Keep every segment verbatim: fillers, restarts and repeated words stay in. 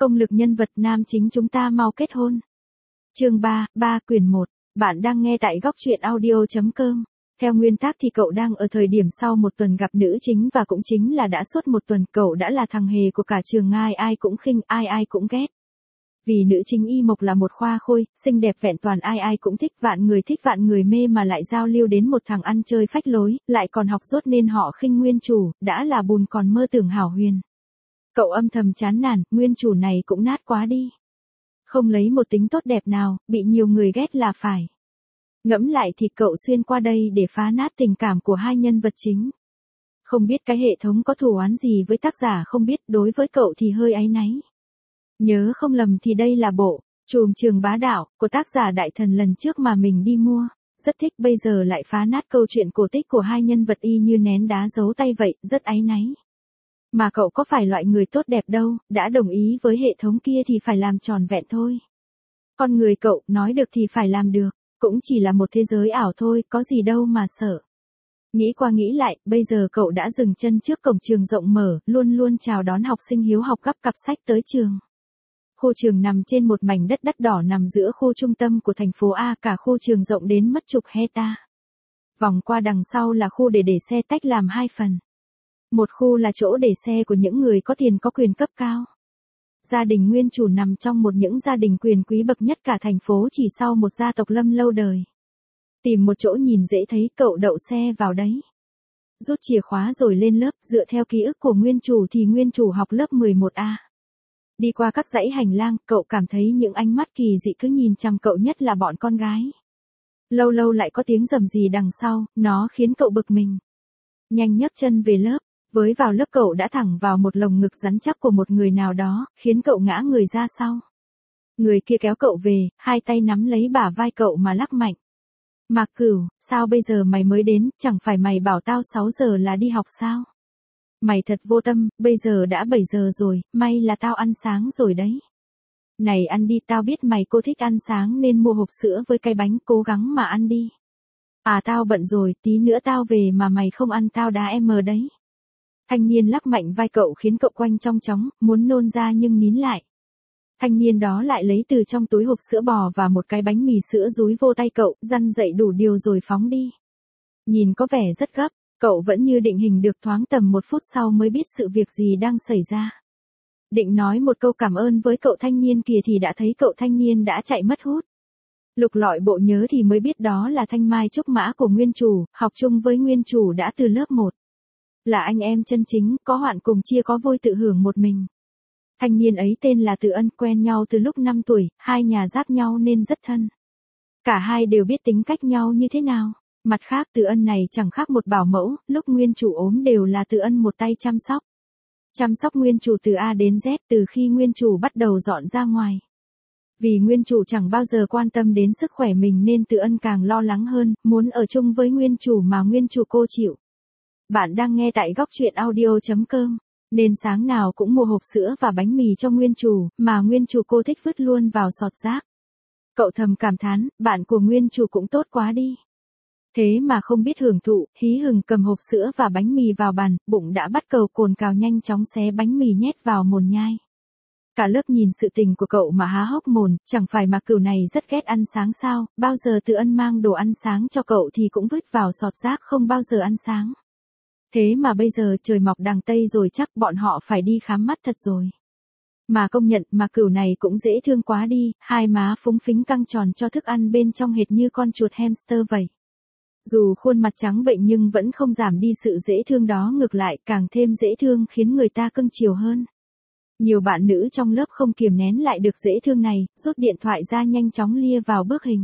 Công lực nhân vật nam chính chúng ta mau kết hôn. Chương ba, ba quyển một. Bạn đang nghe tại góc truyện audio chấm com. Theo nguyên tắc thì cậu đang ở thời điểm sau một tuần gặp nữ chính và cũng chính là đã suốt một tuần cậu đã là thằng hề của cả trường, ai ai cũng khinh, ai ai cũng ghét. Vì nữ chính Y Mộc là một khoa khôi, xinh đẹp vẹn toàn, ai ai cũng thích, vạn người thích vạn người mê, mà lại giao lưu đến một thằng ăn chơi phách lối, lại còn học dốt nên họ khinh nguyên chủ, đã là bùn còn mơ tưởng hảo huyền. Cậu âm thầm chán nản, nguyên chủ này cũng nát quá đi. Không lấy một tính tốt đẹp nào, bị nhiều người ghét là phải. Ngẫm lại thì cậu xuyên qua đây để phá nát tình cảm của hai nhân vật chính. Không biết cái hệ thống có thù oán gì với tác giả không biết, đối với cậu thì hơi áy náy. Nhớ không lầm thì đây là bộ Trùm Trường Bá Đạo của tác giả Đại Thần lần trước mà mình đi mua. Rất thích, bây giờ lại phá nát câu chuyện cổ tích của hai nhân vật y như nén đá giấu tay vậy, rất áy náy. Mà cậu có phải loại người tốt đẹp đâu, đã đồng ý với hệ thống kia thì phải làm tròn vẹn thôi. Con người cậu, nói được thì phải làm được, cũng chỉ là một thế giới ảo thôi, có gì đâu mà sợ. Nghĩ qua nghĩ lại, bây giờ cậu đã dừng chân trước cổng trường rộng mở, luôn luôn chào đón học sinh hiếu học gấp cặp sách tới trường. Khu trường nằm trên một mảnh đất đắt đỏ nằm giữa khu trung tâm của thành phố A, cả khu trường rộng đến mất chục hecta. Vòng qua đằng sau là khu để để xe tách làm hai phần. Một khu là chỗ để xe của những người có tiền có quyền cấp cao. Gia đình nguyên chủ nằm trong một những gia đình quyền quý bậc nhất cả thành phố, chỉ sau một gia tộc lâm lâu đời. Tìm một chỗ nhìn dễ thấy, cậu đậu xe vào đấy. Rút chìa khóa rồi lên lớp, dựa theo ký ức của nguyên chủ thì nguyên chủ học lớp mười một A. Đi qua các dãy hành lang, cậu cảm thấy những ánh mắt kỳ dị cứ nhìn chằm cậu, nhất là bọn con gái. Lâu lâu lại có tiếng rầm rì đằng sau, nó khiến cậu bực mình. Nhanh nhấc chân về lớp, với vào lớp cậu đã thẳng vào một lồng ngực rắn chắc của một người nào đó, khiến cậu ngã người ra sau. Người kia kéo cậu về, hai tay nắm lấy bả vai cậu mà lắc mạnh. Mạc Cửu, sao bây giờ mày mới đến, chẳng phải mày bảo tao sáu giờ là đi học sao? Mày thật vô tâm, bây giờ đã bảy giờ rồi, may là tao ăn sáng rồi đấy. Này ăn đi, tao biết mày cô thích ăn sáng nên mua hộp sữa với cái bánh, cố gắng mà ăn đi. À tao bận rồi, tí nữa tao về mà mày không ăn tao đá em ở đấy. Thanh niên lắc mạnh vai cậu khiến cậu quanh trong chóng, muốn nôn ra nhưng nín lại. Thanh niên đó lại lấy từ trong túi hộp sữa bò và một cái bánh mì sữa dúi vô tay cậu, răn dậy đủ điều rồi phóng đi. Nhìn có vẻ rất gấp, cậu vẫn như định hình được, thoáng tầm một phút sau mới biết sự việc gì đang xảy ra. Định nói một câu cảm ơn với cậu thanh niên kia thì đã thấy cậu thanh niên đã chạy mất hút. Lục lọi bộ nhớ thì mới biết đó là Thanh Mai Trúc Mã của nguyên chủ, học chung với nguyên chủ đã từ lớp một. Là anh em chân chính, có hoạn cùng chia có vui tự hưởng một mình. Thanh niên ấy tên là Từ Ân, quen nhau từ lúc năm tuổi, hai nhà giáp nhau nên rất thân. Cả hai đều biết tính cách nhau như thế nào. Mặt khác Từ Ân này chẳng khác một bảo mẫu, lúc nguyên chủ ốm đều là Từ Ân một tay chăm sóc. Chăm sóc nguyên chủ từ A đến Z từ khi nguyên chủ bắt đầu dọn ra ngoài. Vì nguyên chủ chẳng bao giờ quan tâm đến sức khỏe mình nên Từ Ân càng lo lắng hơn, muốn ở chung với nguyên chủ mà nguyên chủ cô chịu. Bạn đang nghe tại góc truyện audio chấm com, nên sáng nào cũng mua hộp sữa và bánh mì cho nguyên chủ, mà nguyên chủ cô thích vứt luôn vào sọt rác. Cậu thầm cảm thán, bạn của nguyên chủ cũng tốt quá đi. Thế mà không biết hưởng thụ, hí hửng cầm hộp sữa và bánh mì vào bàn, bụng đã bắt cầu cồn cào nhanh chóng xé bánh mì nhét vào mồm nhai. Cả lớp nhìn sự tình của cậu mà há hốc mồm, chẳng phải Mạc Cửu này rất ghét ăn sáng sao, bao giờ Từ Ân mang đồ ăn sáng cho cậu thì cũng vứt vào sọt rác, không bao giờ ăn sáng. Thế mà bây giờ trời mọc đằng Tây rồi, chắc bọn họ phải đi khám mắt thật rồi. Mà công nhận Mạc Cửu này cũng dễ thương quá đi, hai má phúng phính căng tròn cho thức ăn bên trong hệt như con chuột hamster vậy. Dù khuôn mặt trắng bệnh nhưng vẫn không giảm đi sự dễ thương đó, ngược lại càng thêm dễ thương khiến người ta cưng chiều hơn. Nhiều bạn nữ trong lớp không kiềm nén lại được dễ thương này, rút điện thoại ra nhanh chóng lia vào bức hình.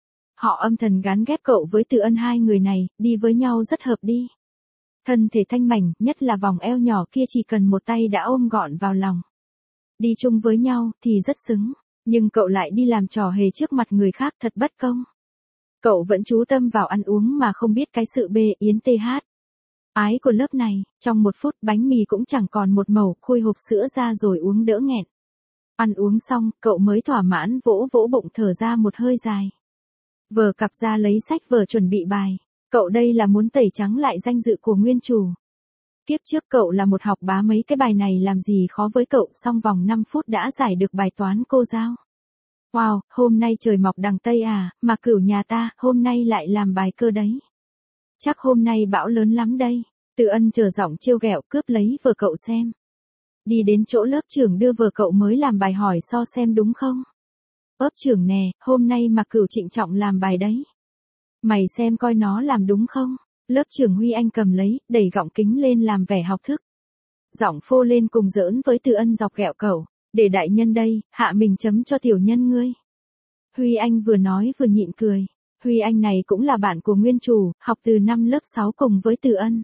Họ âm thầm gán ghép cậu với Từ Ân, hai người này, đi với nhau rất hợp đi. Thân thể thanh mảnh, nhất là vòng eo nhỏ kia chỉ cần một tay đã ôm gọn vào lòng. Đi chung với nhau thì rất xứng, nhưng cậu lại đi làm trò hề trước mặt người khác, thật bất công. Cậu vẫn chú tâm vào ăn uống mà không biết cái sự bê yến th. Ái của lớp này, trong một phút bánh mì cũng chẳng còn một mẩu, khui hộp sữa ra rồi uống đỡ nghẹn. Ăn uống xong, cậu mới thỏa mãn vỗ vỗ bụng thở ra một hơi dài. Vờ cặp ra lấy sách vở chuẩn bị bài. Cậu đây là muốn tẩy trắng lại danh dự của nguyên chủ. Kiếp trước cậu là một học bá, mấy cái bài này làm gì khó với cậu, xong vòng năm phút đã giải được bài toán cô giao. Wow, hôm nay trời mọc đằng Tây à, mà Cửu nhà ta, hôm nay lại làm bài cơ đấy. Chắc hôm nay bão lớn lắm đây. Từ Ân chờ giọng trêu ghẹo cướp lấy vở cậu xem. Đi đến chỗ lớp trưởng đưa vở cậu mới làm bài hỏi so xem đúng không. Lớp trưởng nè, hôm nay mà Cửu trịnh trọng làm bài đấy. Mày xem coi nó làm đúng không. Lớp trưởng Huy Anh cầm lấy, đẩy gọng kính lên làm vẻ học thức. Giọng phô lên cùng giỡn với Từ Ân dọc ghẹo cậu. Để đại nhân đây, hạ mình chấm cho tiểu nhân ngươi. Huy Anh vừa nói vừa nhịn cười. Huy Anh này cũng là bạn của nguyên chủ, học từ năm lớp sáu cùng với Từ Ân.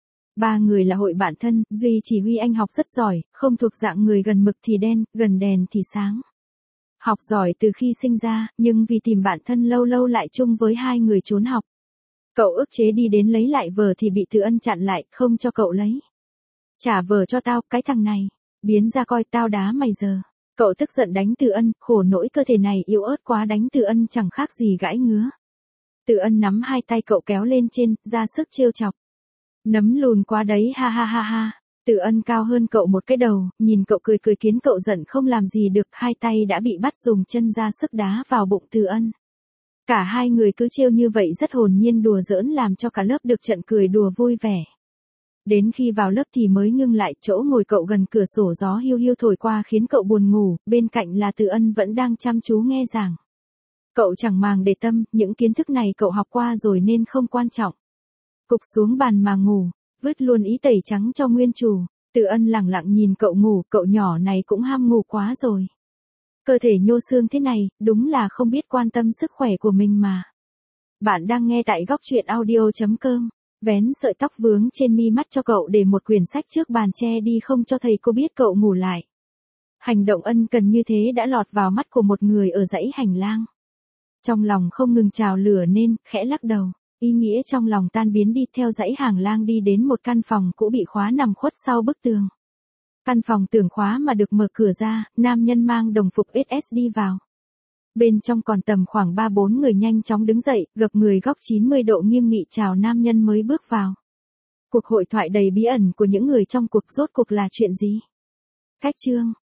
Ba người là hội bạn thân, duy chỉ Huy Anh học rất giỏi, không thuộc dạng người gần mực thì đen, gần đèn thì sáng. Học giỏi từ khi sinh ra, nhưng vì tìm bạn thân lâu lâu lại chung với hai người trốn học. Cậu ức chế đi đến lấy lại vở thì bị Từ Ân chặn lại, không cho cậu lấy. Trả vở cho tao, cái thằng này. Biến ra coi tao đá mày giờ. Cậu tức giận đánh Từ Ân, khổ nỗi cơ thể này yếu ớt quá, đánh Từ Ân chẳng khác gì gãi ngứa. Từ Ân nắm hai tay cậu kéo lên trên, ra sức trêu chọc. Nấm lùn quá đấy, ha ha ha ha. Từ Ân cao hơn cậu một cái đầu, nhìn cậu cười cười khiến cậu giận không làm gì được, hai tay đã bị bắt dùng chân ra sức đá vào bụng Từ Ân. Cả hai người cứ trêu như vậy rất hồn nhiên đùa giỡn làm cho cả lớp được trận cười đùa vui vẻ. Đến khi vào lớp thì mới ngưng lại, chỗ ngồi cậu gần cửa sổ gió hiu hiu thổi qua khiến cậu buồn ngủ, bên cạnh là Từ Ân vẫn đang chăm chú nghe giảng. Cậu chẳng màng để tâm, những kiến thức này cậu học qua rồi nên không quan trọng. Cục xuống bàn mà ngủ, vứt luôn ý tẩy trắng cho nguyên chủ. Từ Ân lẳng lặng nhìn cậu ngủ, cậu nhỏ này cũng ham ngủ quá rồi. Cơ thể nhô xương thế này, đúng là không biết quan tâm sức khỏe của mình mà. Bạn đang nghe tại góc truyện audio chấm com. Vén sợi tóc vướng trên mi mắt cho cậu để một quyển sách trước bàn che đi không cho thầy cô biết cậu ngủ lại. Hành động ân cần như thế đã lọt vào mắt của một người ở dãy hành lang. Trong lòng không ngừng trào lửa nên, khẽ lắc đầu, ý nghĩa trong lòng tan biến đi, theo dãy hành lang đi đến một căn phòng cũ bị khóa nằm khuất sau bức tường. Căn phòng tường khóa mà được mở cửa ra, nam nhân mang đồng phục ét ét đi vào. Bên trong còn tầm khoảng ba bốn người nhanh chóng đứng dậy, gập người góc chín mươi độ nghiêm nghị chào nam nhân mới bước vào. Cuộc hội thoại đầy bí ẩn của những người trong cuộc rốt cuộc là chuyện gì? Cách chương